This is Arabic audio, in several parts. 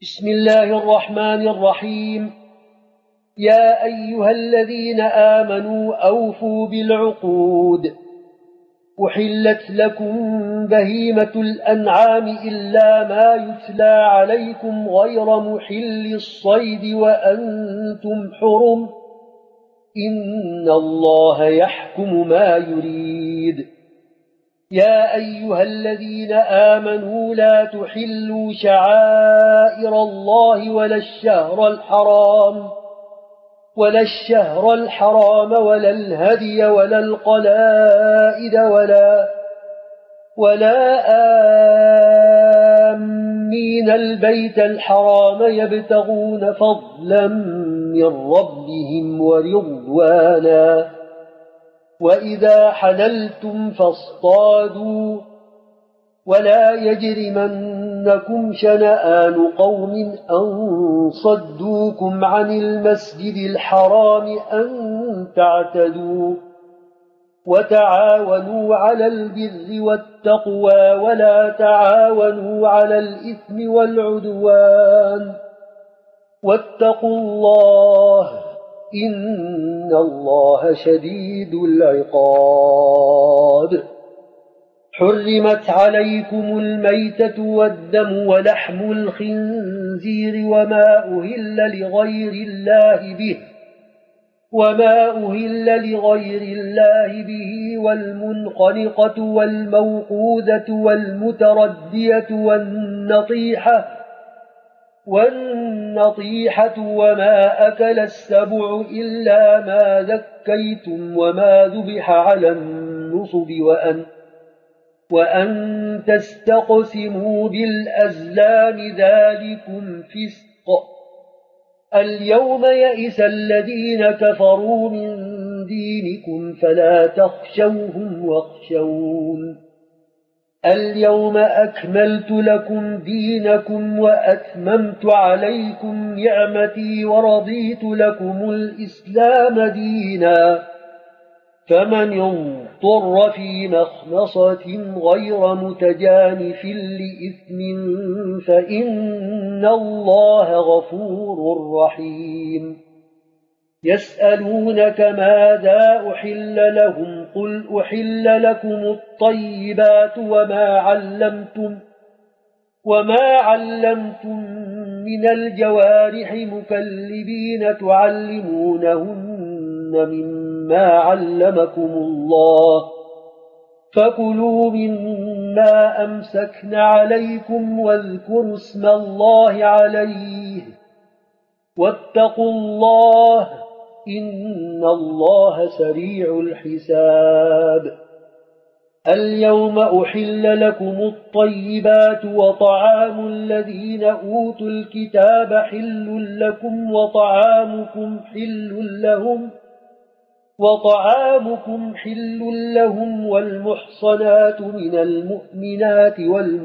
بسم الله الرحمن الرحيم. يا أيها الذين آمنوا أوفوا بالعقود. أحلت لكم بهيمة الأنعام إلا ما يتلى عليكم غير محل الصيد وأنتم حرم، إن الله يحكم ما يريد. يا أيها الذين آمنوا لا تحلوا شعائر الله ولا الشهر الحرام ولا الهدي ولا القلائد ولا آمين البيت الحرام يبتغون فضلا من ربهم ورضوانا. وإذا حللتم فاصطادوا، ولا يجرمنكم شنآن قوم أن صدوكم عن المسجد الحرام أن تعتدوا. وتعاونوا على البر والتقوى ولا تعاونوا على الإثم والعدوان، واتقوا الله إن الله شديد العقاب. حرمت عليكم الميتة والدم ولحم الخنزير وما أهل لغير الله به والمنخنقة والموقوذة والمتردية والنطيحة وما أكل السبع إلا ما ذكيتم وما ذبح على النصب وأن تستقسموا بالأزلام ذلكم فسق. اليوم يئس الذين كفروا من دينكم فلا تخشوهم واخشون. اليوم أكملت لكم دينكم وأتممت عليكم نعمتي ورضيت لكم الإسلام دينا. فمن اضطر في مخمصة غير متجانف لإثم فإن الله غفور رحيم. يسألونك ماذا أحل لهم قل أحل لكم الطيبات وما علمتم من الجوارح مكلبين تعلمونهن مما علمكم الله، فكلوا مما أمسكن عليكم واذكروا اسم الله عليه واتقوا الله إن الله سريع الحساب. اليوم أحل لكم الطيبات وطعام الذين أوتوا الكتاب حل لكم وطعامكم حل لهم والمحصنات من المؤمنات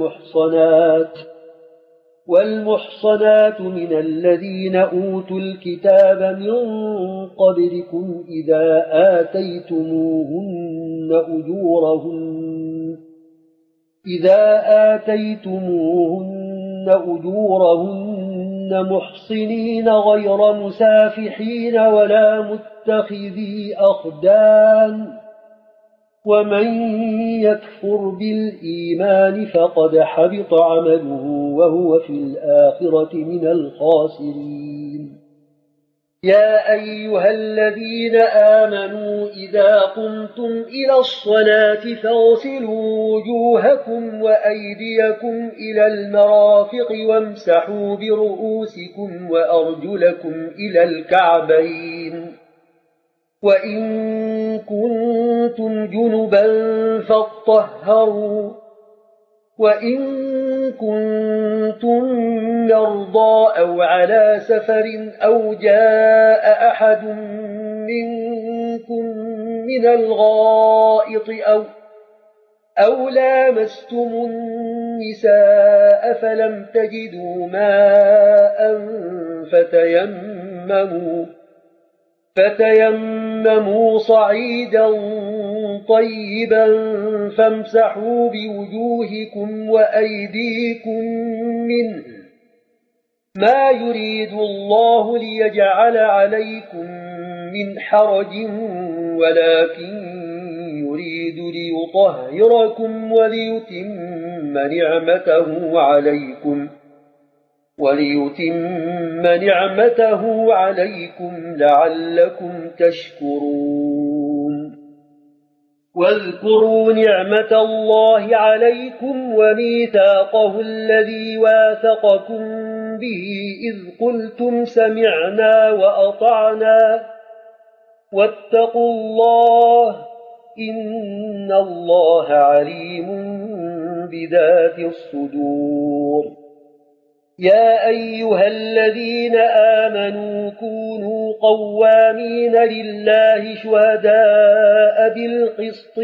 والمحصنات من الذين أوتوا الكتاب من قبلكم إذا آتيتموهن أجورهن محصنين غير مسافحين ولا متخذي أخدان. ومن يكفر بالإيمان فقد حبط عمله وهو في الآخرة من الخاسرين. يا أيها الذين آمنوا إذا قمتم إلى الصلاة فاغسلوا وجوهكم وأيديكم إلى المرافق وامسحوا برؤوسكم وأرجلكم إلى الكعبين، وإن كنتم جنبا فاطهروا، وإن كنتم مرضى أو على سفر أو جاء أحد منكم من الغائط أو لامستم النساء فلم تجدوا ماء فتيمموا صعيدا طيبا فامسحوا بوجوهكم وأيديكم منه ما يريد الله ليجعل عليكم من حرج ولكن يريد ليطهركم وليتم نعمته عليكم لعلكم تشكرون واذكروا نعمة الله عليكم وميثاقه الذي واثقكم به إذ قلتم سمعنا وأطعنا واتقوا الله إن الله عليم بذات الصدور يا أيها الذين آمنوا كونوا قوامين لله شهداء بالقسط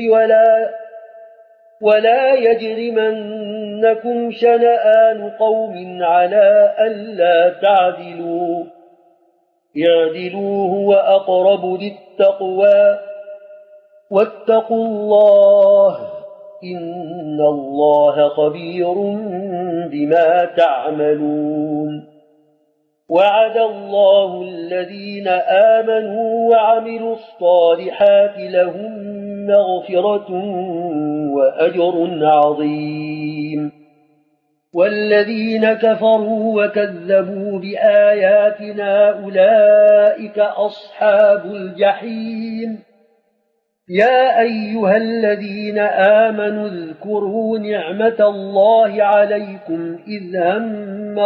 ولا يجرمنكم شنآن قوم على ألا تعدلوا اعدلوا هو أقرب للتقوى واتقوا الله إن الله خبير بما تعملون وعد الله الذين آمنوا وعملوا الصالحات لهم مغفرة وأجر عظيم والذين كفروا وكذبوا بآياتنا أولئك أصحاب الجحيم يا أيها الذين آمنوا اذكروا نعمة الله عليكم إذ هم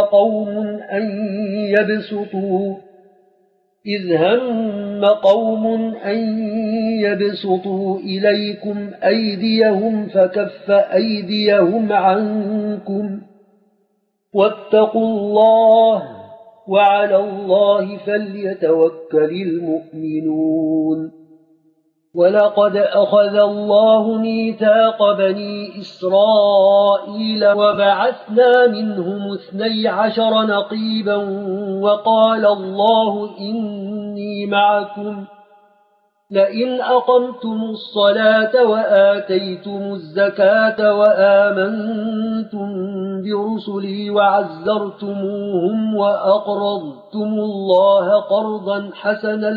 قوم أن يبسطوا إليكم أيديهم فكف أيديهم عنكم واتقوا الله وعلى الله فليتوكل المؤمنون ولقد أخذ الله ميثاق بني إسرائيل وبعثنا منهم 12 نقيبا وقال الله إني معكم لئن أقمتم الصلاة وآتيتم الزكاة وآمنتم برسلي وعزرتموهم وأقرضتم الله قرضا حسنا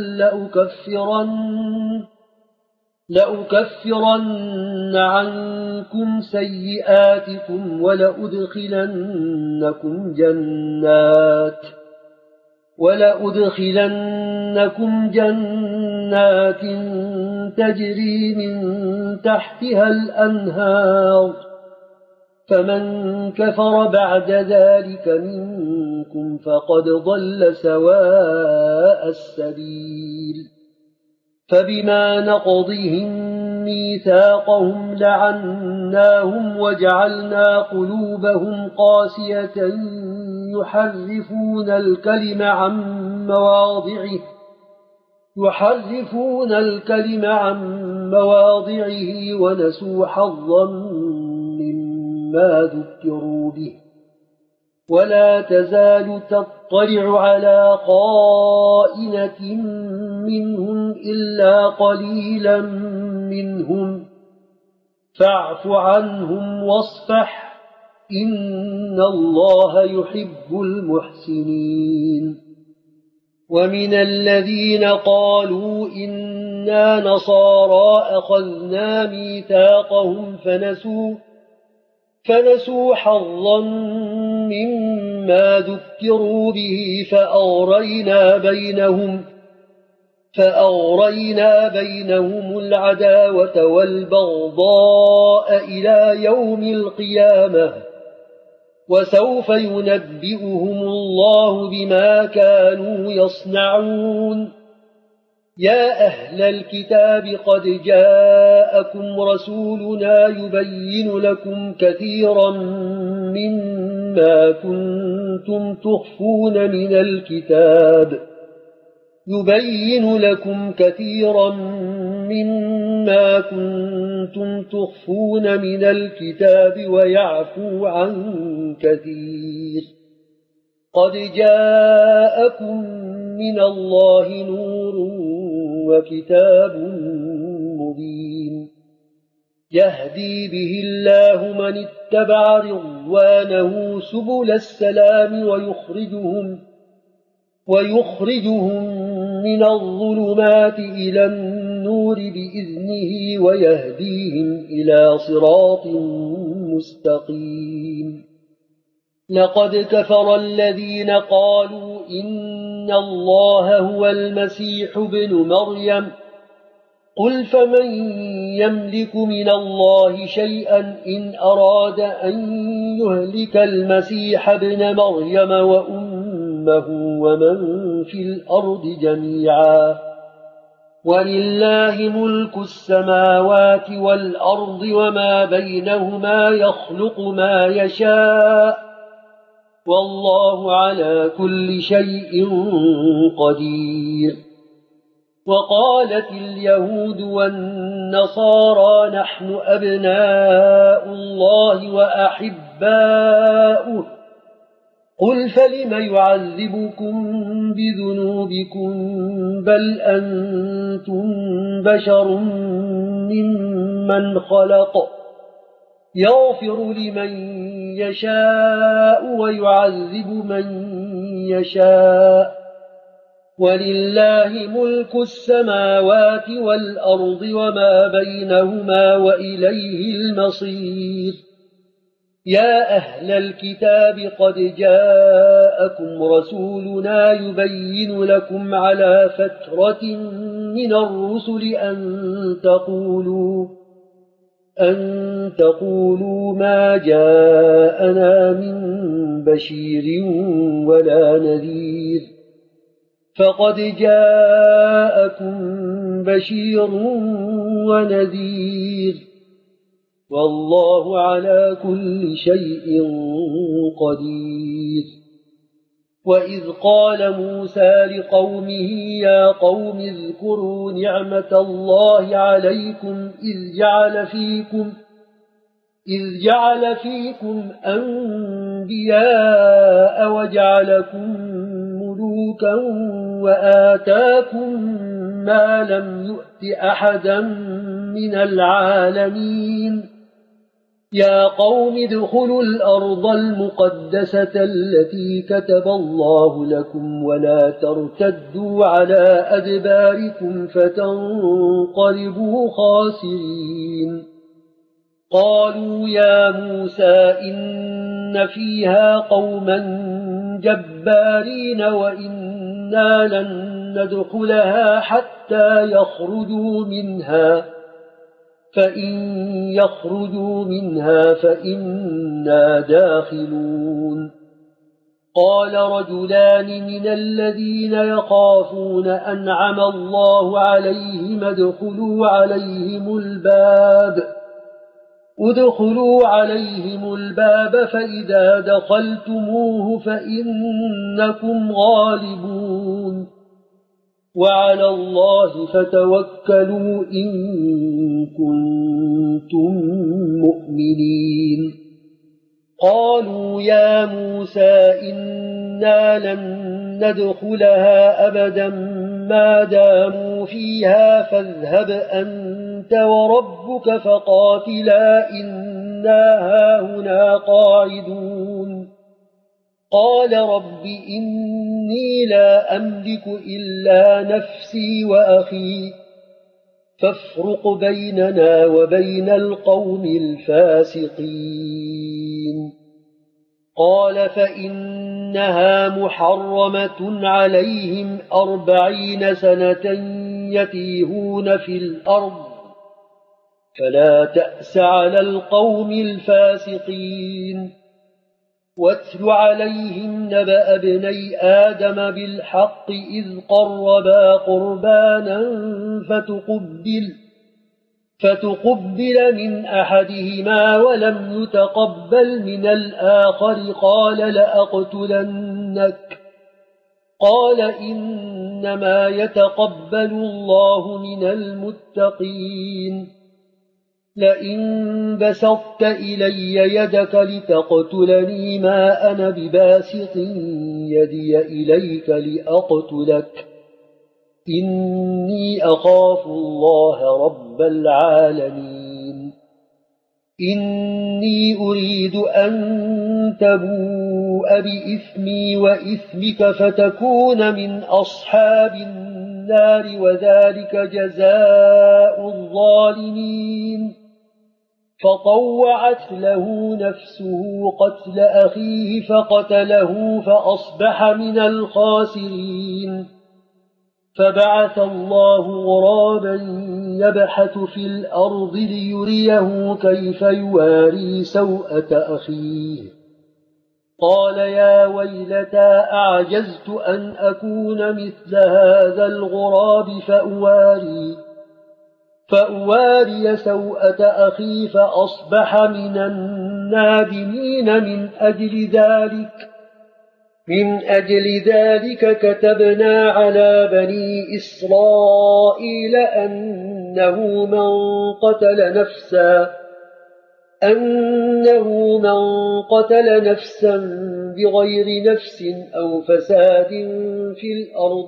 لأكفرن عنكم سيئاتكم ولأدخلنكم جنات تجري من تحتها الأنهار فمن كفر بعد ذلك منكم فقد ضل سواء السبيل فبما نقضهم ميثاقهم لعناهم وجعلنا قلوبهم قاسية يحرفون الكلم عن مواضعه ونسوا حظا مما ذكروا به ولا تزال تطلع على خائنة منهم إلا قليلا منهم فاعف عنهم واصفح إن الله يحب المحسنين ومن الذين قالوا إنا نصارى أخذنا ميثاقهم فنسوا حظا مما ذكروا به فأغرينا بينهم العداوة والبغضاء إلى يوم القيامة وسوف ينبئهم الله بما كانوا يصنعون يا أهل الكتاب قد جاءكم رسولنا يبين لكم كثيرا مما كنتم تخفون من الكتاب ويعفو عن كثير قد جاءكم من الله نور وكتاب مبين يهدي به الله من اتبع رضوانه سبل السلام ويخرجهم من الظلمات إلى النور بإذنه ويهديهم إلى صراط مستقيم. لقد كفر الذين قالوا إن الله هو المسيح ابن مريم قل فمن يملك من الله شيئا إن أراد أن يهلك المسيح ابن مريم وأمه ومن في الأرض جميعا ولله ملك السماوات والأرض وما بينهما يخلق ما يشاء والله على كل شيء قدير. وقالت اليهود والنصارى نحن أبناء الله وأحباؤه قل فلم يعذبكم بذنوبكم بل أنتم بشر ممن خلق يغفر لمن يشاء ويعذب من يشاء ولله ملك السماوات والأرض وما بينهما وإليه المصير. يا أهل الكتاب قد جاءكم رسولنا يبين لكم على فترة من الرسل أن تقولوا ما جاءنا من بشير ولا نذير فقد جاءكم بشير ونذير والله على كل شيء قدير. وإذ قال موسى لقومه يا قوم اذكروا نعمة الله عليكم إذ جعل فيكم أنبياء وجعلكم ملوكا وآتاكم ما لم يؤت أحدا من العالمين. يا قوم ادخلوا الأرض المقدسة التي كتب الله لكم ولا ترتدوا على أدباركم فتنقلبوا خاسرين. قالوا يا موسى إن فيها قوما جبارين وإنا لن ندخلها حتى يخرجوا منها فإن يخرجوا منها فإنا داخلون. قال رجلان من الذين يخافون أنعم الله عليهم ادخلوا عليهم الباب فإذا دخلتموه فإنكم غالبون وعلى الله فتوكلوا إن كنتم مؤمنين. قالوا يا موسى إنا لن ندخلها أبدا ما داموا فيها فاذهب أنت وربك فقاتلا إنا هاهنا قاعدون. قال رب إني لا أملك إلا نفسي وأخي فافرق بيننا وبين القوم الفاسقين. قال فإنها محرمة عليهم 40 سنة يتيهون في الأرض فلا تأس على القوم الفاسقين. واتل عليهم نبأ ابني آدم بالحق إذ قربا قربانا فتقبل من أحدهما ولم يتقبل من الآخر قال لأقتلنك. قال إنما يتقبل الله من المتقين. لئن بسطت إلي يدك لتقتلني ما أنا بباسط يدي إليك لأقتلك إني أخاف الله رب العالمين. إني أريد أن تبوء بإثمي وإثمك فتكون من أصحاب النار وذلك جزاء الظالمين فطوعت له نفسه قتل أخيه فقتله فأصبح من الخاسرين فبعث الله غرابا يبحث في الأرض ليريه كيف يواري سوءة أخيه قال يا ويلتى أعجزت أن أكون مثل هذا الغراب فأواري سوءة أخي فأصبح من النادمين من أجل ذلك كتبنا على بني إسرائيل أنه من قتل نفسا بغير نفس أو فساد في الأرض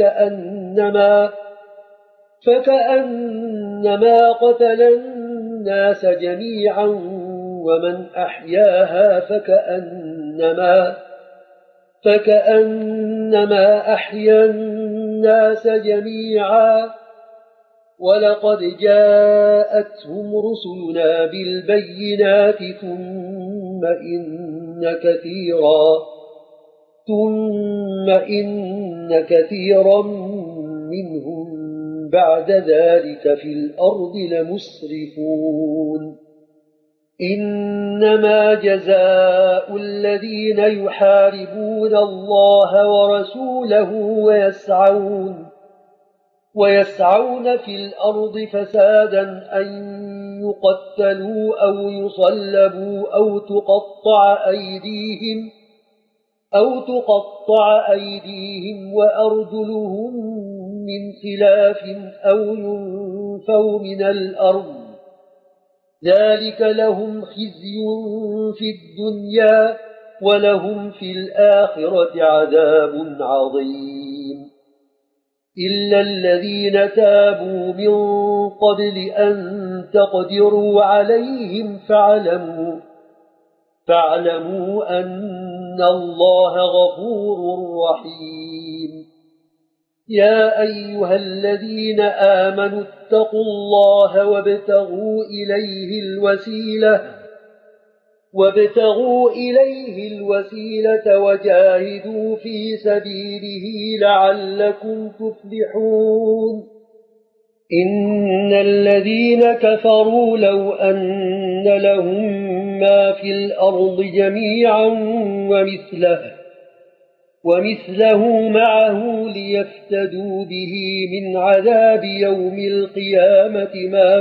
فكأنما قتل الناس جميعا ومن أحياها فكأنما أحيا الناس جميعا ولقد جاءتهم رسلنا بالبينات ثم إن كثيرا منهم بعد ذلك في الأرض لمسرفون إنما جزاء الذين يحاربون الله ورسوله ويسعون في الأرض فسادا أن يقتلوا أو يصلبوا أو تقطع أيديهم وأرجلهم من خلاف أو ينفوا من الأرض ذلك لهم خزي في الدنيا ولهم في الآخرة عذاب عظيم إلا الذين تابوا من قبل أن تقدروا عليهم فاعلموا أن الله غفور رحيم يا أيها الذين آمنوا اتقوا الله وابتغوا إليه الوسيلة وجاهدوا في سبيله لعلكم تفلحون إن الذين كفروا لو أن لهم ما في الأرض جميعا ومثله معه ليفتدوا به من عذاب يوم القيامة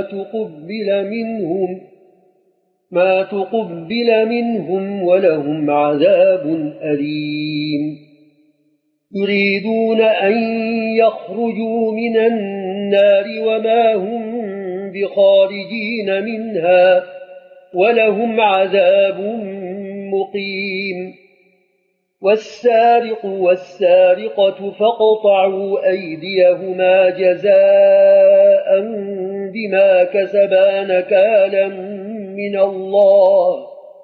ما تقبل منهم ولهم عذاب أليم يريدون أن يخرجوا من النار وما هم بخارجين منها ولهم عذاب مقيم والسارق والسارقة فاقطعوا أيديهما جزاء بما كسبا نكالا من الله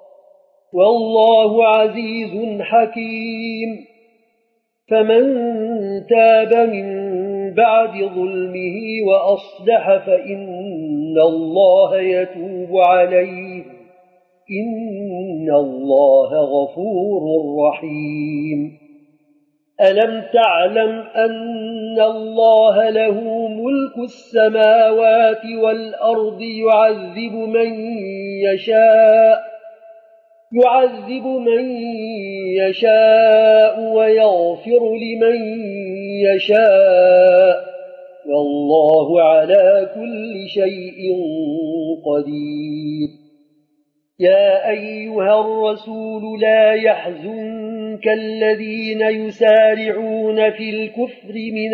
والله عزيز حكيم فمن تاب من بعد ظلمه وأصلح فإن الله يتوب عليه إن الله غفور رحيم ألم تعلم أن الله له ملك السماوات والأرض يعذب من يشاء ويغفر لمن يشاء والله على كل شيء قدير يا أيها الرسول لا يحزنك الذين يسارعون في الكفر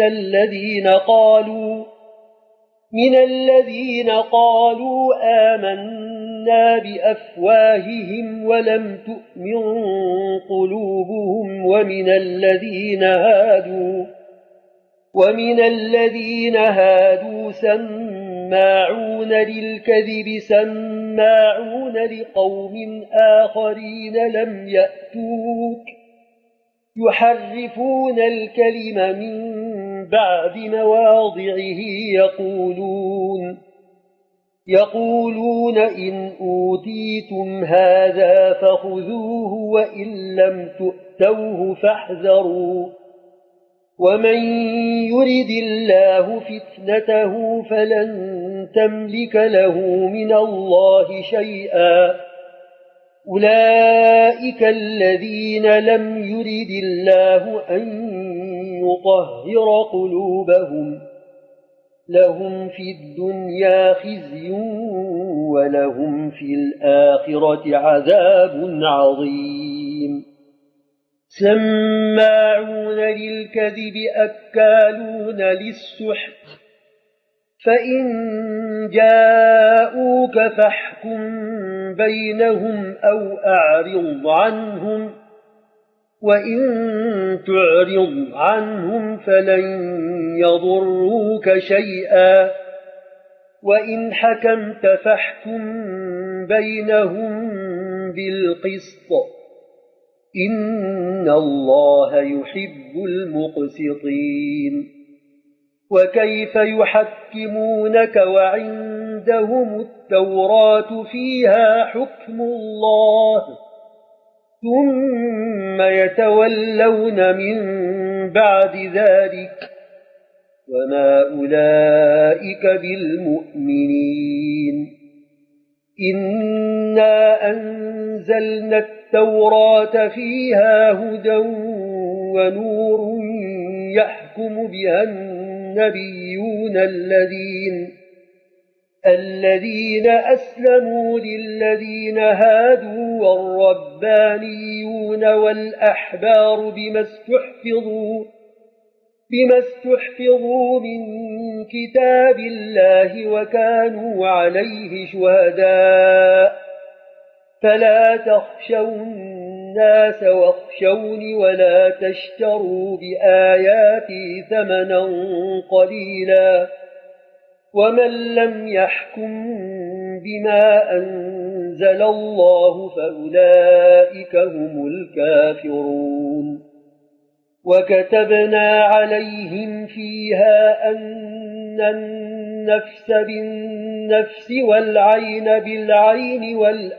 من الذين قالوا آمنا بأفواههم ولم تؤمن قلوبهم ومن الذين هادوا سموا سماعون للكذب سماعون لقوم آخرين لم يأتوك يحرفون الكلم من بعد مواضعه يقولون إن أوتيتم هذا فخذوه وإن لم تؤتوه فاحذروا ومن يرد الله فتنته فلن تملك له من الله شيئا أولئك الذين لم يرد الله أن يطهر قلوبهم لهم في الدنيا خزي ولهم في الآخرة عذاب عظيم سماعون للكذب أكالون للسحت فإن جاءوك فاحكم بينهم أو أعرض عنهم وإن تعرض عنهم فلن يضروك شيئا وإن حكمت فاحكم بينهم بالقسط إن الله يحب المقسطين وكيف يحكمونك وعندهم التوراة فيها حكم الله ثم يتولون من بعد ذلك وما أولئك بالمؤمنين إنا أنزلنا التوراة فيها هدى ونور يحكم بها النبيون الذين أسلموا للذين هادوا والربانيون والأحبار بما استحفظوا من كتاب الله وكانوا عليه شهداء فلا تخشوا الناس واخشوني ولا تشتروا بآياتي ثمنا قليلا ومن لم يحكم بما أنزل الله فأولئك هم الكافرون وكتبنا عليهم فيها أن النفس بالنفس والعين بالعين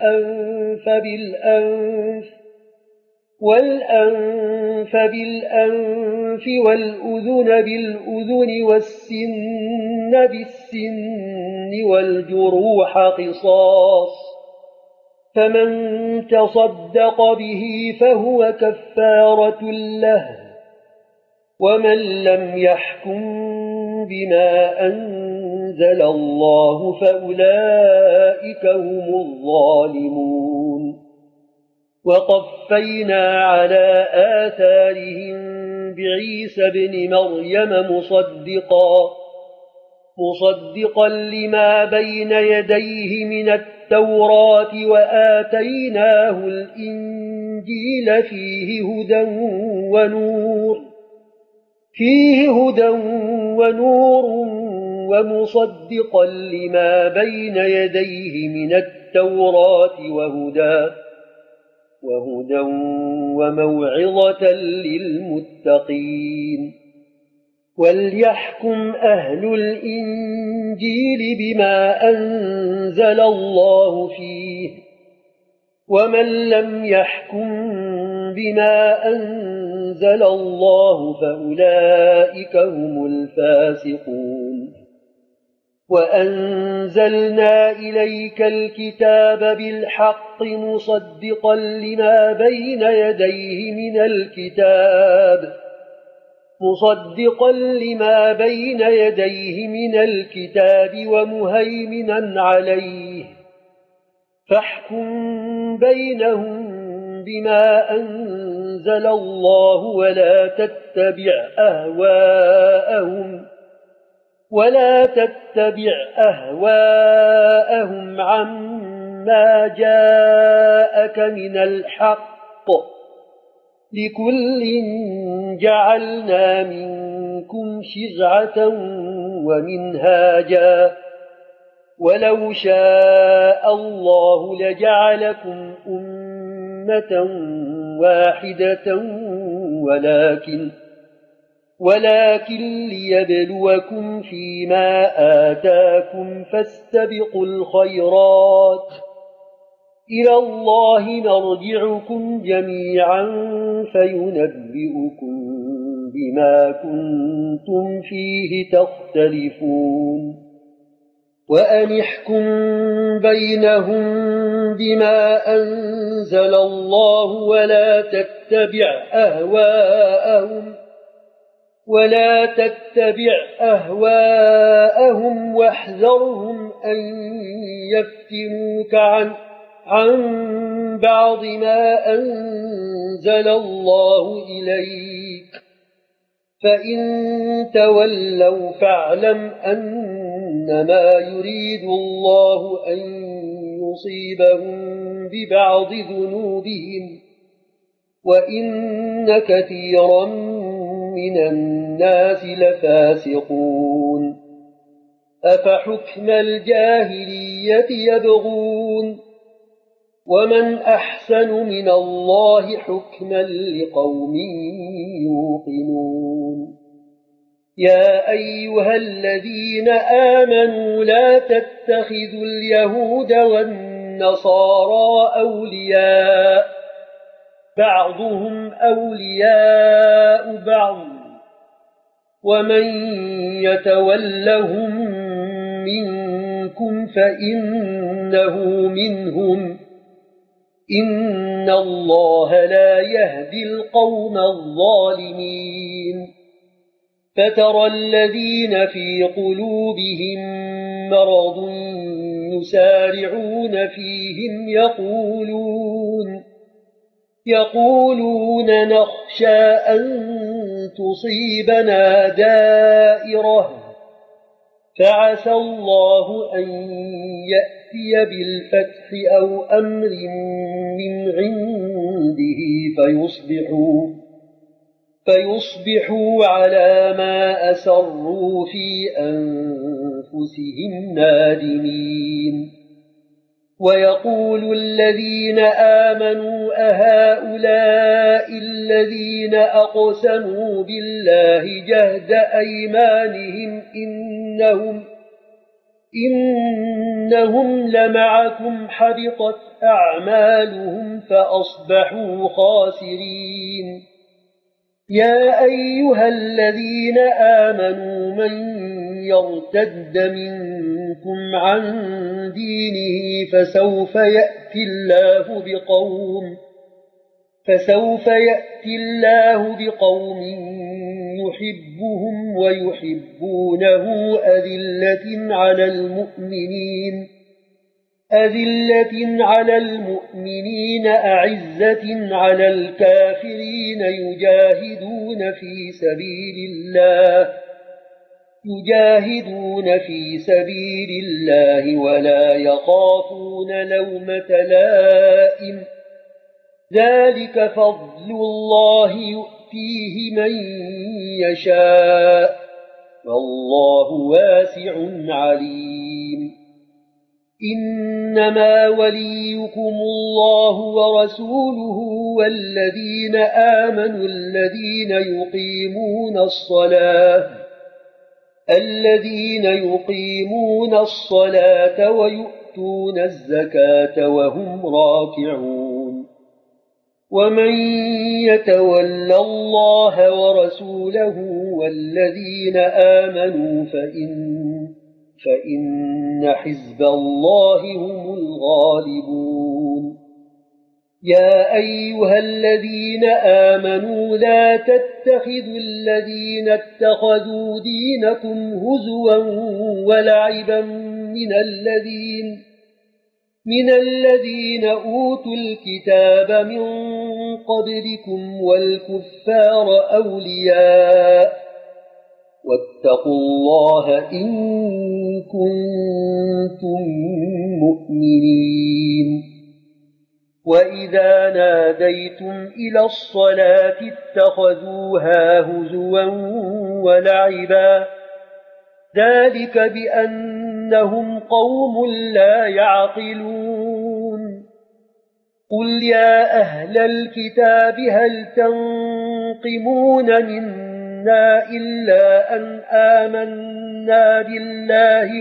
والأنف بالأنف والأذن بالأذن والسن بالسن والجروح قصاص فمن تصدق به فهو كفارة له ومن لم يحكم بما أنزل الله فأولئك هم الظالمون وقفينا على آثارهم بعيسى ابن مريم مصدقا لما بين يديه من التوراة وآتيناه الإنجيل فيه هدى ونور ومصدقا لما بين يديه من التوراة وهدى وموعظة للمتقين وليحكم أهل الإنجيل بما أنزل الله فيه ومن لم يحكم بما أنزل الله فأولئك هم الفاسقون وأنزلنا إليك الكتاب بالحق مصدقا لما بين يديه من الكتاب ومهيمنا عليه فاحكم بينهم بما أنزل الله ولا تتبع أهواءهم عما جاءك من الحق لكل جعلنا منكم شرعة ومنهاجا ولو شاء الله لجعلكم أمة واحدة ولكن ليبلوكم فيما آتاكم فاستبقوا الخيرات إلى الله مرجعكم جميعا فينبئكم بما كنتم فيه تختلفون وأن احكم بينهم بما أنزل الله ولا تتبع أهواءهم واحذرهم أن يفتنوك عن بعض ما أنزل الله إليك فإن تولوا فاعلم أنما يريد الله أن يصيبهم ببعض ذنوبهم وإن كثيرا من الناس لفاسقون أفحكم الجاهلية يبغون ومن أحسن من الله حكما لقوم يوقنون يا أيها الذين آمنوا لا تتخذوا اليهود والنصارى أولياء بعضهم أولياء بعض ومن يتولهم منكم فإنه منهم إن الله لا يهدي القوم الظالمين فترى الذين في قلوبهم مرض يسارعون فيهم يقولون نخشى أن تصيبنا دائرة فعسى الله أن يأتي بالفتح أو أمر من عنده فيصبحوا على ما أسروا في أنفسهم نادمين ويقول الذين آمنوا أهؤلاء الذين أقسموا بالله جهد أيمانهم إنهم لمعكم حبطت أعمالهم فأصبحوا خاسرين يا أيها الذين آمنوا من يرتد منكم عن دينه فسوف يأتي الله بقوم يحبهم ويحبونه أذلة على المؤمنين أعزة على الكافرين يجاهدون في سبيل الله ولا يخافون لومة لائم ذلك فضل الله يؤتيه من يشاء والله واسع عليم إنما وليكم الله ورسوله والذين آمنوا الذين يقيمون الصلاة ويؤتون الزكاة وهم راكعون ومن يتول الله ورسوله والذين آمنوا فإن حزب الله هم الغالبون يا أيها الذين آمنوا لا تتخذوا الذين اتخذوا دينكم هزوا ولعبا من الذين أوتوا الكتاب من قبلكم والكفار أولياء واتقوا الله إن كنتم مؤمنين وإذا ناديتم إلى الصلاة اتخذوها هزوا ولعبا ذلك بأن إنهم قوم لا يعقلون قل يا أهل الكتاب هل تنقمون منا إلا أن آمنا بالله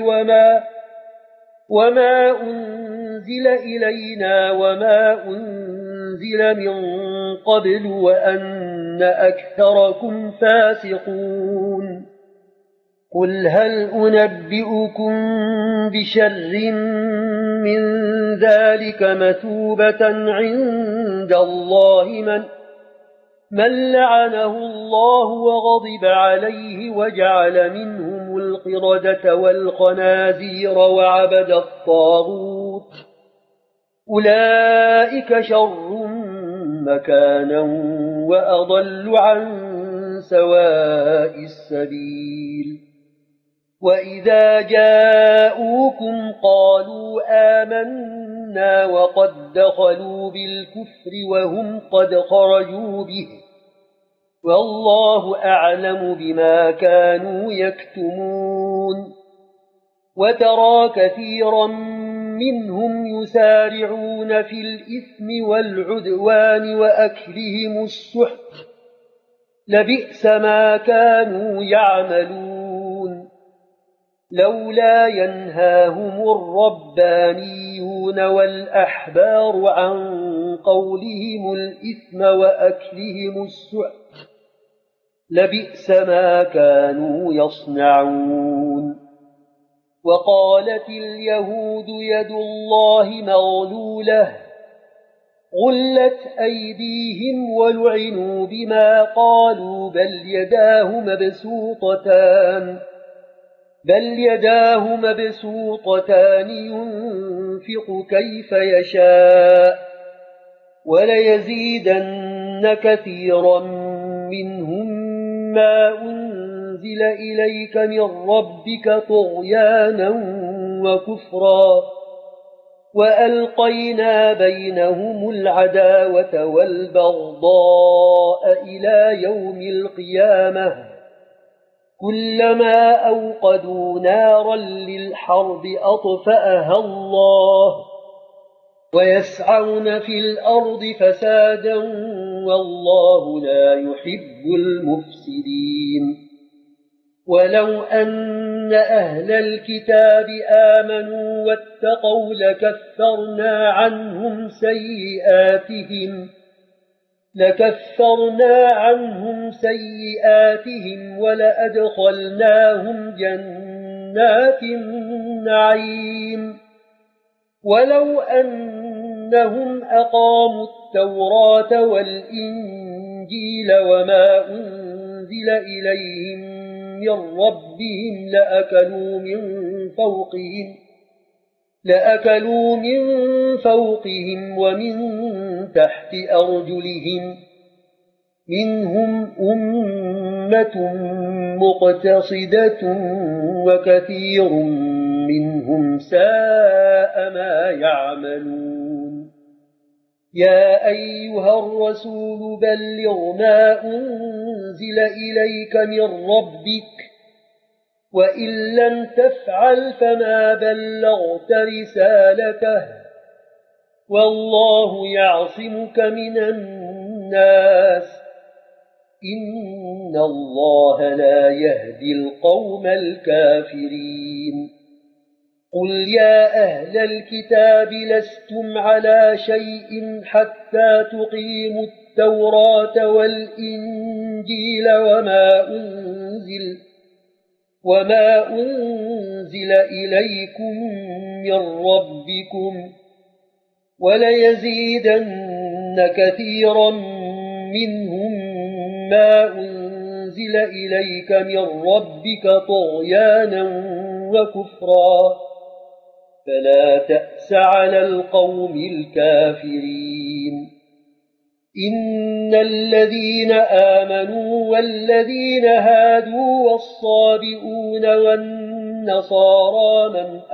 وما أنزل إلينا وما أنزل من قبل وأن أكثركم فاسقون قل هل أنبئكم بشر من ذلك مثوبة عند الله من لعنه الله وغضب عليه وجعل منهم القردة والخنازير وعبد الطاغوت أولئك شر مكانا وأضل عن سواء السبيل وإذا جاءوكم قالوا آمنا وقد دخلوا بالكفر وهم قد خرجوا به والله أعلم بما كانوا يكتمون وترى كثيرا منهم يسارعون في الإثم والعدوان وأكلهم السحت لبئس ما كانوا يعملون لولا ينهاهم الربانيون والأحبار عن قولهم الإثم وأكلهم السحت لبئس ما كانوا يصنعون وقالت اليهود يد الله مغلولة غلت أيديهم ولعنوا بما قالوا بل يداه مبسوطتان ينفق كيف يشاء وليزيدن كثيرا منهم ما أنزل إليك من ربك طغيانا وكفرا وألقينا بينهم العداوة والبغضاء إلى يوم القيامة كلما أوقدوا نارا للحرب أطفأها الله ويسعون في الأرض فسادا والله لا يحب المفسدين ولو أن أهل الكتاب آمنوا واتقوا لكفرنا عنهم سيئاتهم ولأدخلناهم جنات النعيم ولو أنهم أقاموا التوراة والإنجيل وما أنزل إليهم من ربهم لأكلوا من فوقهم ومن تحت أرجلهم منهم أمة مقتصدة وكثير منهم ساء ما يعملون يا أيها الرسول بلغ ما أنزل إليك من ربك وإن لم تفعل فما بلغت رسالته والله يعصمك من الناس إن الله لا يهدي القوم الكافرين قل يا أهل الكتاب لستم على شيء حتى تقيموا التوراة والإنجيل وما أنزل إليكم من ربكم وليزيدن كثيرا منهم ما أنزل إليك من ربك طغيانا وكفرا فلا تأس على القوم الكافرين إن الذين آمنوا والذين هادوا والصابئون والنصارى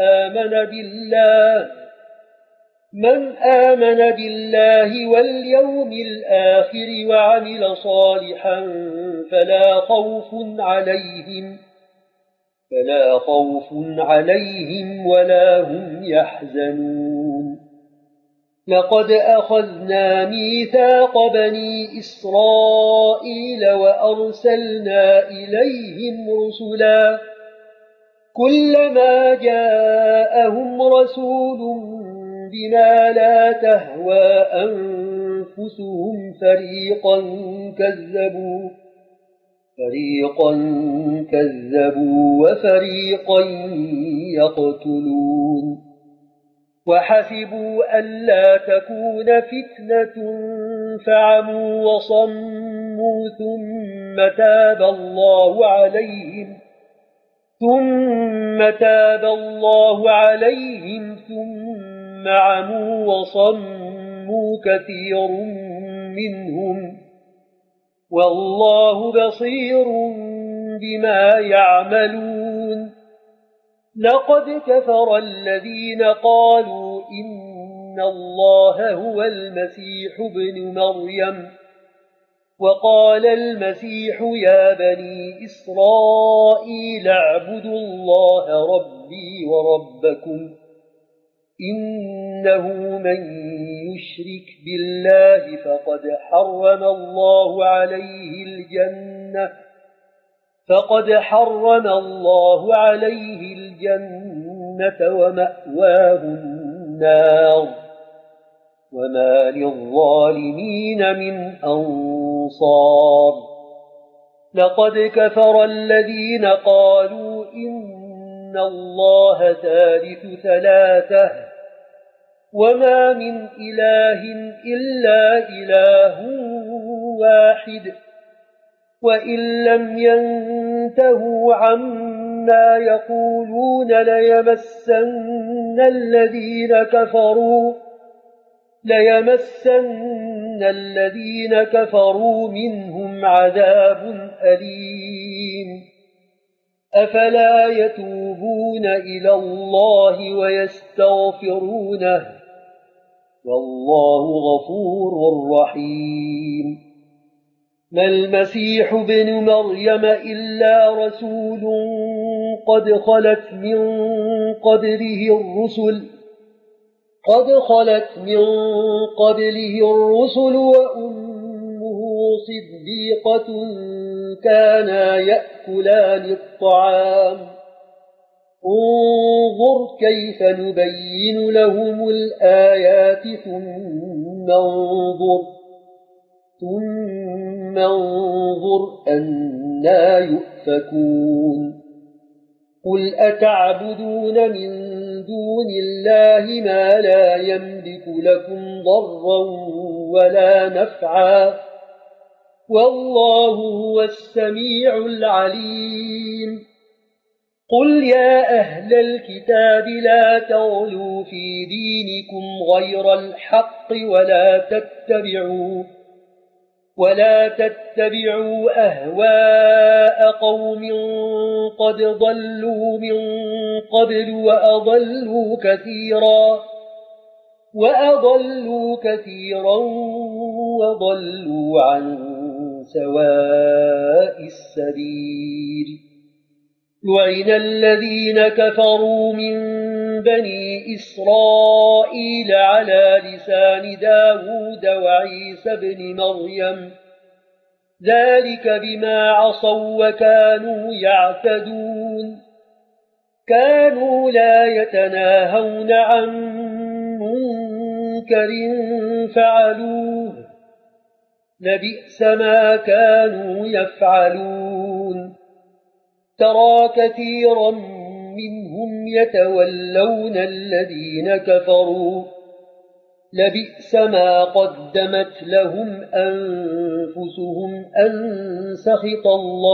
من آمن بالله واليوم الآخر وعمل صالحا فلا خوف عليهم ولا هم يحزنون لقد أخذنا ميثاق بني إسرائيل وأرسلنا إليهم رسلا كلما جاءهم رسول بما لا تهوى أنفسهم فريقا كذبوا وفريقا يقتلون وحسبوا ألا تكون فتنة فعموا وصموا ثم تاب الله عليهم ثم عموا وصموا كثير منهم والله بصير بما يعملون لقد كفر الذين قالوا إن الله هو المسيح ابن مريم وقال المسيح يا بني إسرائيل اعبدوا الله ربي وربكم إنه من يشرك بالله فقد حرم الله عليه الجنة ومأواه النار وما للظالمين من أنصار لقد كفر الذين قالوا إن الله ثالث ثلاثة وما من إله إلا إله واحد وإن لم ينتهوا عما يقولون ليمسن الذين كفروا منهم عذاب أليم أفلا يتوبون إلى الله ويستغفرونه والله غفور رحيم ما المسيح ابن مريم إلا رسول قد خلت من قبله الرسل وأمه صديقة كانا يأكلان الطعام انظر كيف نبين لهم الآيات ثم انظر أنى يؤفكون قل أتعبدون من دون الله ما لا يملك لكم ضرا ولا نفعا والله هو السميع العليم قل يا أهل الكتاب لا تغلوا في دينكم غير الحق ولا تتبعوا أهواء قوم قد ضلوا من قبل وأضلوا كثيرا وضلوا عن سواء السبيل لعن الذين كفروا من بني إسرائيل على لسان داود وعيسى بن مريم ذلك بما عصوا وكانوا يعتدون كانوا لا يتناهون عن منكر فعلوه لبئس ما كانوا يفعلون ترى كثيرا منهم يتولون الذين كفروا لبئس ما قدمت لهم أنفسهم أن سخط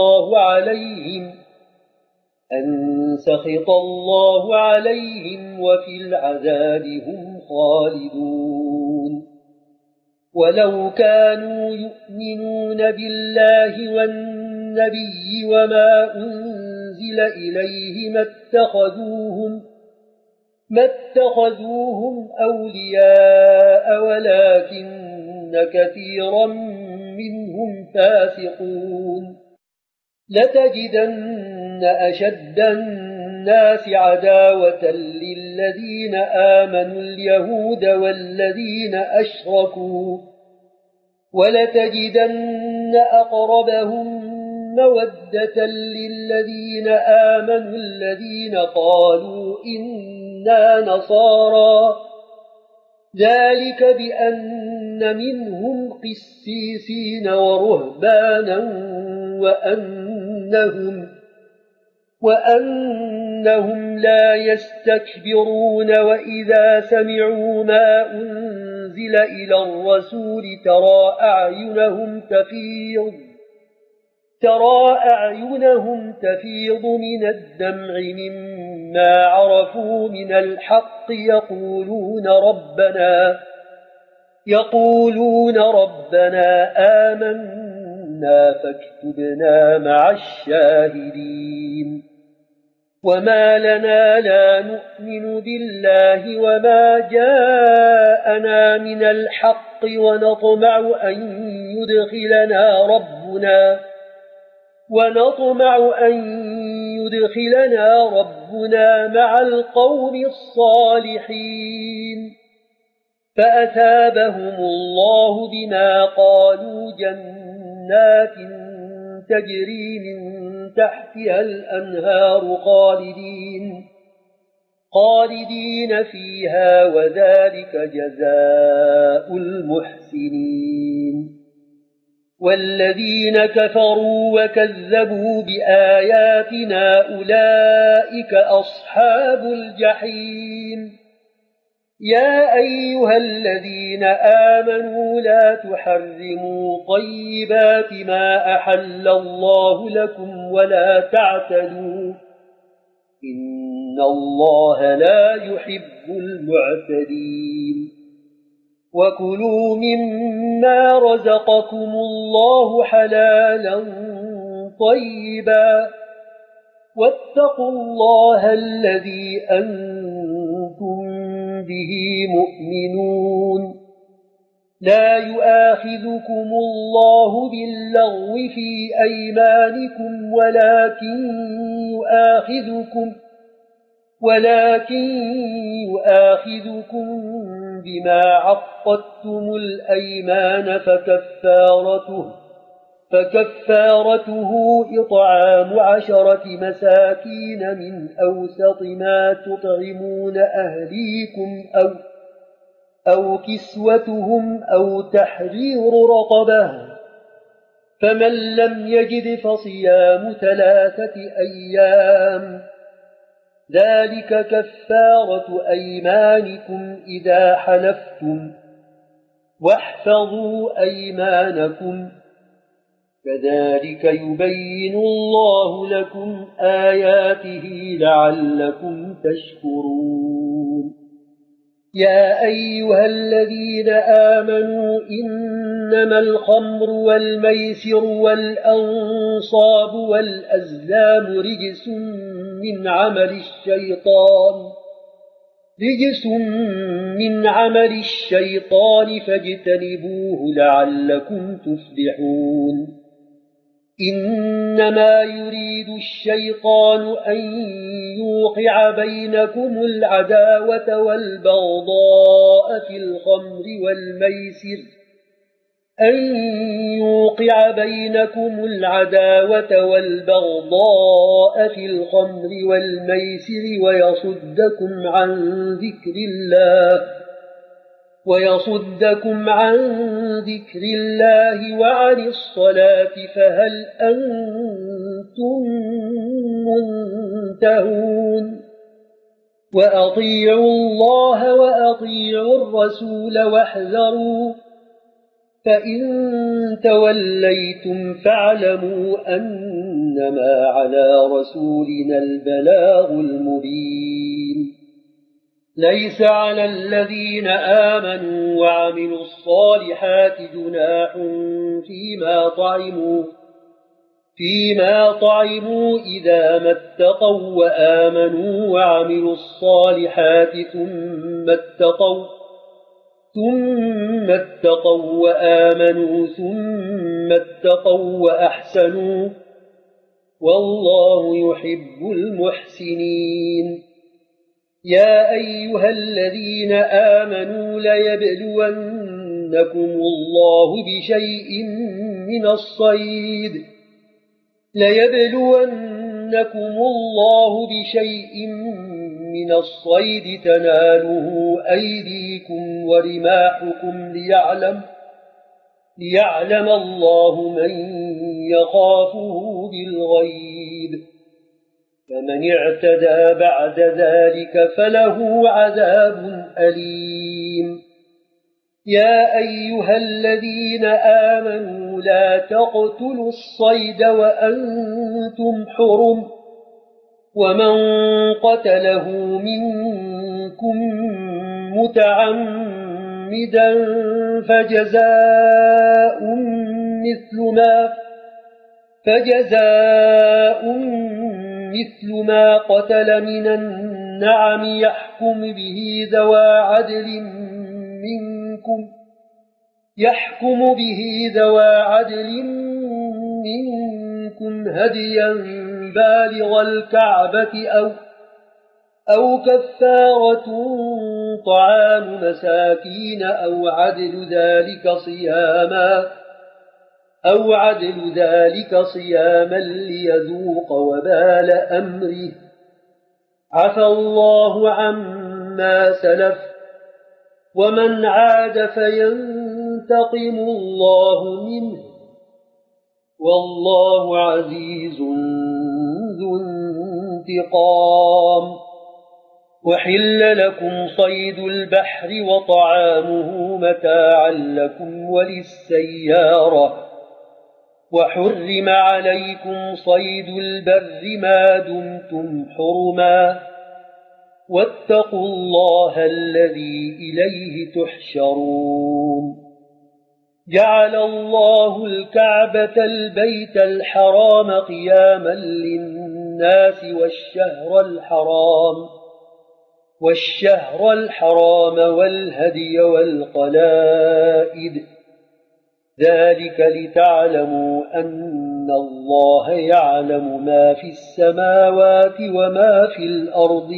الله عليهم وفي العذاب هم خالدون ولو كانوا يؤمنون بالله والنبي وما أنزل إليه ما اتخذوهم أولياء ولكن كثيرا منهم فاسقون لتجدن أشد الناس عداوة للذين آمنوا اليهود والذين أشركوا ولتجدن أقربهم مودة للذين آمنوا الذين قالوا إنا نصارى ذلك بأن منهم قسيسين ورهبانا وأنهم لا يستكبرون وإذا سمعوا ما أنزل إلى الرسول ترى أعينهم تفيض من الدمع مما عرفوا من الحق يقولون ربنا آمنا فاكتبنا مع الشاهدين وما لنا لا نؤمن بالله وما جاءنا من الحق ونطمع أن يدخلنا ربنا مع القوم الصالحين فأثابهم الله بما قالوا جنات تجري من تحتها الأنهار خالدين فيها وذلك جزاء المحسنين والذين كفروا وكذبوا بآياتنا أولئك أصحاب الجحيم يا أيها الذين آمنوا لا تحرموا طيبات ما أحل الله لكم ولا تعتدوا إن الله لا يحب المعتدين وكلوا مما رزقكم الله حلالا طيبا واتقوا الله الذي أنتم به مؤمنون لا يؤاخذكم الله باللغو في أيمانكم ولكن يؤاخذكم بما عقدتم الأيمان فكفارته إطعام 10 مساكين من أوسط ما تطعمون أهليكم أو كسوتهم أو تحرير رقبة فمن لم يجد فصيام 3 أيام ذلك كفارة أيمانكم إذا حلفتم واحفظوا أيمانكم كذلك يبين الله لكم آياته لعلكم تشكرون يا أيها الذين آمنوا إنما الخمر والميسر والأنصاب والأزلام رجس من عمل الشيطان فاجتنبوه لعلكم تفلحون إنما يريد الشيطان أن يوقع بينكم العداوة والبغضاء في الخمر والميسر ويصدكم عن ذكر الله وعن الصلاة فهل أنتم منتهون وأطيعوا الله وأطيعوا الرسول واحذروا فإن توليتم فاعلموا أنما على رسولنا البلاغ المبين ليس على الذين آمنوا وعملوا الصالحات جناح فيما طعموا إذا ما اتقوا وآمنوا وعملوا الصالحات ثم اتقوا وآمنوا ثم اتقوا وأحسنوا والله يحب المحسنين. يا أيها الذين آمنوا ليبلونكم الله بشيء من الصيد تناله أيديكم ورماحكم ليعلم الله من يخافه بالغيب، فمن اعتدى بعد ذلك فله عذاب أليم. يا أيها الذين آمنوا لا تقتلوا الصيد وأنتم حرم، ومن قتله منكم متعمدا فجزاء مثل ما قتل من النعم يحكم به ذوى عدل منكم هديا بالغ الكعبة أو كفارة طعام مساكين أو عدل ذلك صياما ليذوق وبال أمره. عفى الله عما سلف، ومن عاد فينتقم الله منه، والله عزيز ذو انتقام. وحل لكم صيد البحر وطعامه متاعا لكم وللسيارة، وحرم عليكم صيد البر ما دمتم حرما، واتقوا الله الذي إليه تحشرون. جعل الله الكعبة البيت الحرام قياما للناس والشهر الحرام والهدي والقلائد، ذلك لتعلموا أن الله يعلم ما في السماوات وما في الأرض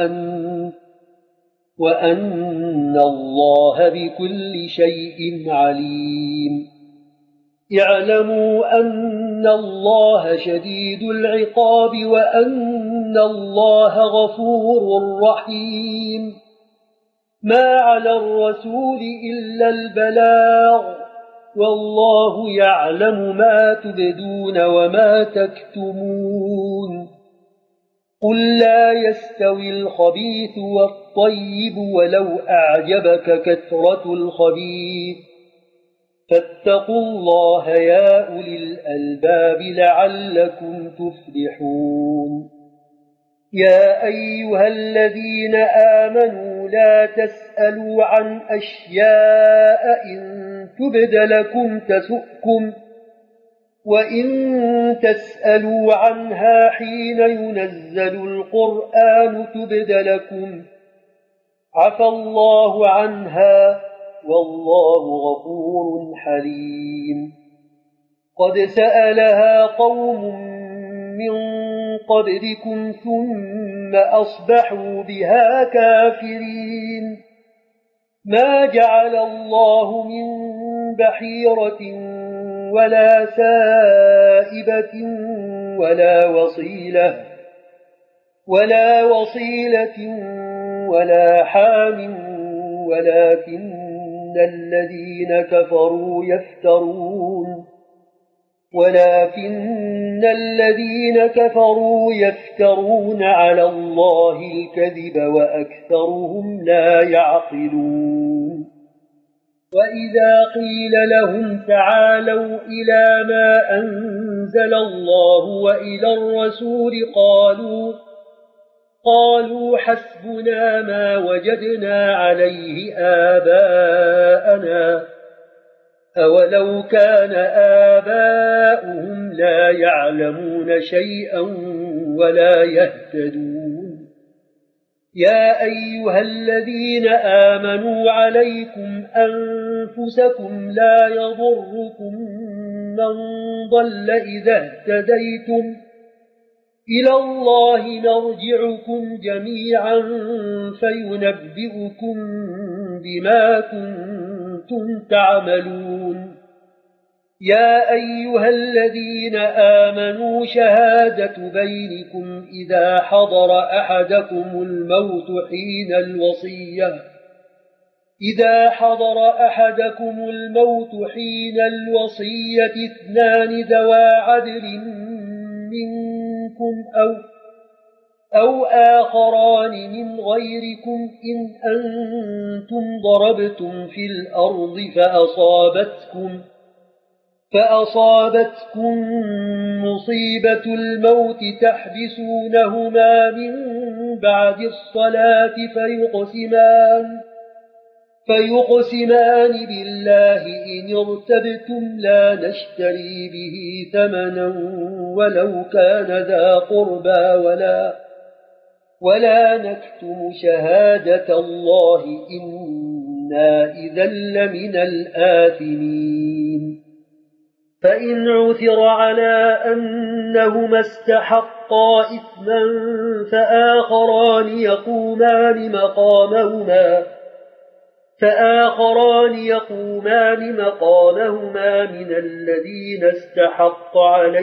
وأن الله بكل شيء عليم. اعلموا أن الله شديد العقاب وأن الله غفور رحيم. ما على الرسول إلا البلاغ، والله يعلم ما تبدون وما تكتمون. قل لا يستوي الخبيث والطيب ولو أعجبك كثرة الخبيث، فاتقوا الله يا أولي الألباب لعلكم تفلحون. يا أيها الذين آمنوا لا تسألوا عن أشياء إن تبد لكم تسؤكم، وإن تسألوا عنها حين ينزل القرآن تبد لكم عفى الله عنها، والله غفور حليم. قد سألها قوم من قبلكم ثم أصبحوا بها كافرين. ما جعل الله من بحيرة ولا سائبة ولا وصيلة ولا حام، ولكن الذين كفروا يفترون على الله الكذب وأكثرهم لا يعقلون. وإذا قيل لهم تعالوا إلى ما أنزل الله وإلى الرسول قالوا حسبنا ما وجدنا عليه آباءنا، أولو كان آباؤهم لا يعلمون شيئا ولا يهتدون. يا أيها الذين آمنوا عليكم أنفسكم لا يضركم من ضل إذا اهتديتم إلى الله مرجعكم جميعا فينبئكم بما كنتم تعملون يا أيها الذين آمنوا شهادة بينكم إذا حضر أحدكم الموت حين الوصية اثنان ذوى عدل منكم أو آخران من غيركم إن أنتم ضربتم في الأرض فأصابتكم مصيبة الموت تحبسونهما من بعد الصلاة فيقسمان بالله إن ارتبتم لا نشتري به ثمنا ولو كان ذا قربى ولا نكتم شهادة الله إنا إذا لمن الآثمين فإن عثر على أنهما استحقا إثما فآخران يقومان مقامهما من الذين استحق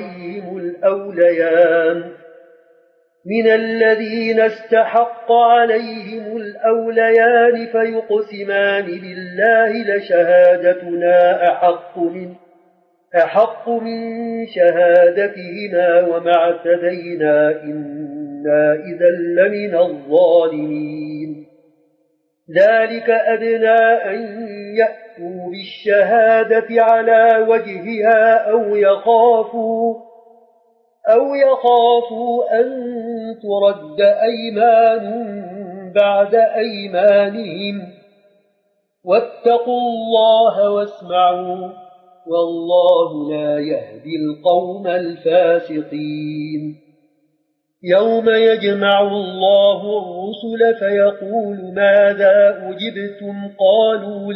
عليهم الأوليان فيقسمان بالله لشهادتنا أحق من شهادتهما وما اعتدينا إنا إذا لمن الظالمين ذلك أدنى أن يأتوا بالشهادة على وجهها أو يخافوا أن ترد أيمان بعد أيمانهم واتقوا الله واسمعوا والله لا يهدي القوم الفاسقين يوم يجمع الله الرسل فيقول ماذا أجبتم قالوا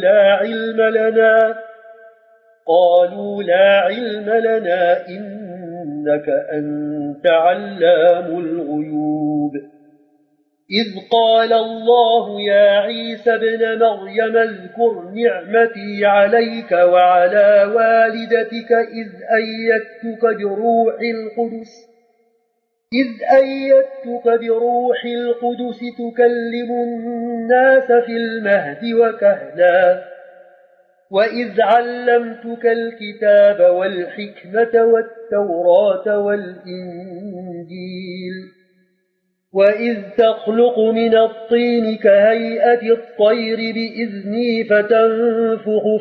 لا علم لنا إنك أنت علام الغيوب إذ قال الله يا عيسى ابن مريم اذكر نعمتي عليك وعلى والدتك إذ أيدتك بروح القدس تكلم الناس في المهد وكهلا وإذ علمتك الكتاب والحكمة والتوراة والإنجيل وإذ تخلق من الطين كهيئة الطير بإذني فتنفخ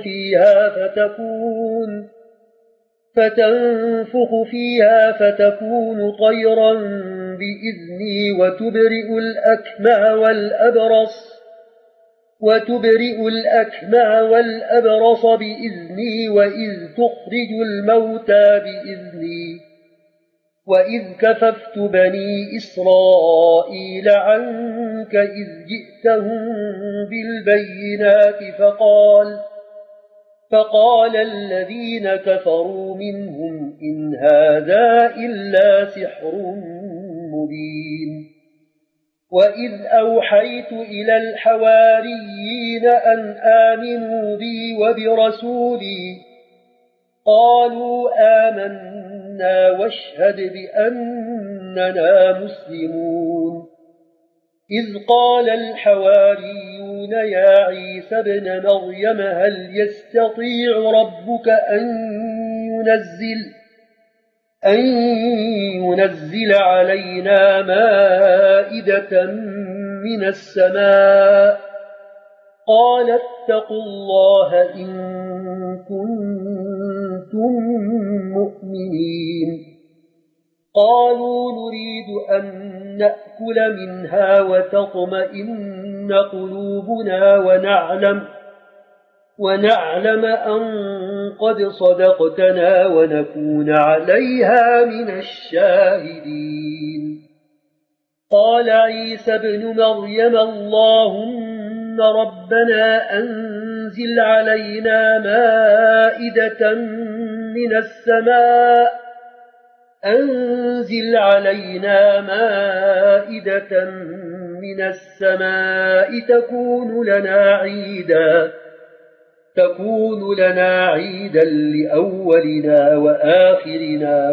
فيها فتكون طيرا بإذني وتبرئ الأكمع والأبرص بإذني وإذ تخرج الموتى بإذني وإذ كففت بني إسرائيل عنك إذ جئتهم بالبينات فقال الذين كفروا منهم إن هذا إلا سحر مبين وإذ أوحيت إلى الحواريين أن آمنوا بي وبرسولي قالوا آمنا واشهد بأننا مسلمون إذ قال الحواريون يا عيسى ابن مريم هل يستطيع ربك أن ينزل علينا مائدة من السماء قال اتقوا الله إن كنتم مؤمنين قالوا نريد أن نأكل منها وتطمئن قلوبنا ونعلم أن قد صدقتنا ونكون عليها من الشاهدين قال عيسى ابن مريم اللهم ربنا أنزل علينا مائدة من السماء أنزل علينا مائدة من السماء تكون لنا عيدا لأولنا وآخرنا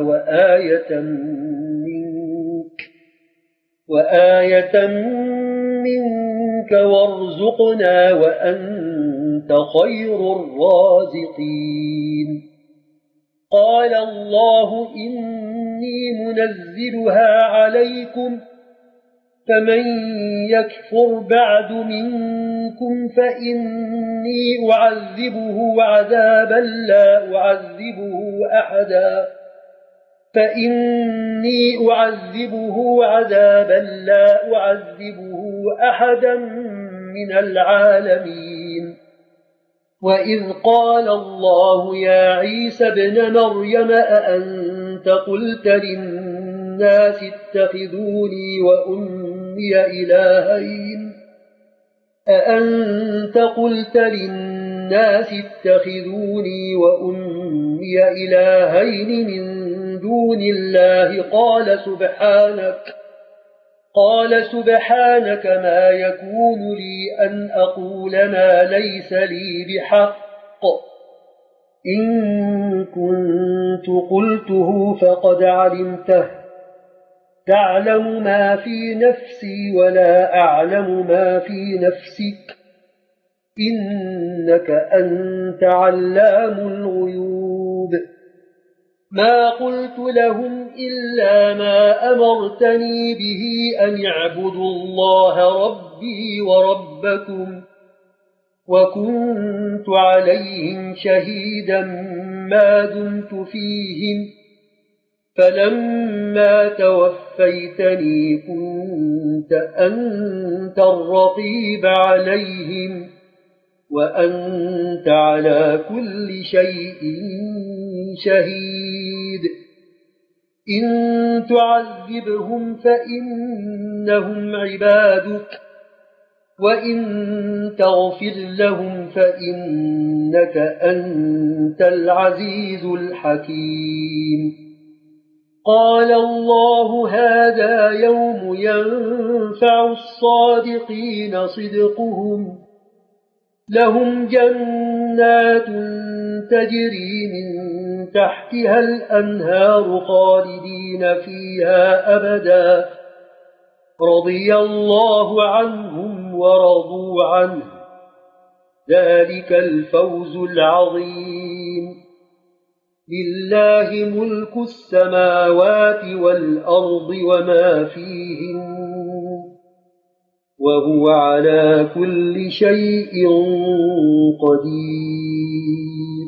وآية منك وارزقنا وأنت خير الرازقين قال الله إني منزلها عليكم فمن يكفر بعد منكم فإني أعذبه عذابا لا أعذبه أحدا من العالمين وإذ قال الله يا عيسى ابن مريم أأنت قلت للناس اتخذوني وأمي إلهين من دون الله قال سبحانك ما يكون لي أن أقول ما ليس لي بحق إن كنت قلته فقد علمته تعلم ما في نفسي ولا أعلم ما في نفسك إنك أنت علام الغيوب ما قلت لهم إلا ما أمرتني به أن اعبدوا الله ربي وربكم وكنت عليهم شهيدا ما دمت فيهم فلما توفيتني كنت أنت الرقيب عليهم وأنت على كل شيء شهيد إن تعذبهم فإنهم عبادك وإن تغفر لهم فإنك أنت العزيز الحكيم قال الله هذا يوم ينفع الصادقين صدقهم لهم جنات تجري من تحتها الأنهار خالدين فيها أبدا رضي الله عنهم ورضوا عنه ذلك الفوز العظيم لله ملك السماوات والأرض وما فيهن وهو على كل شيء قدير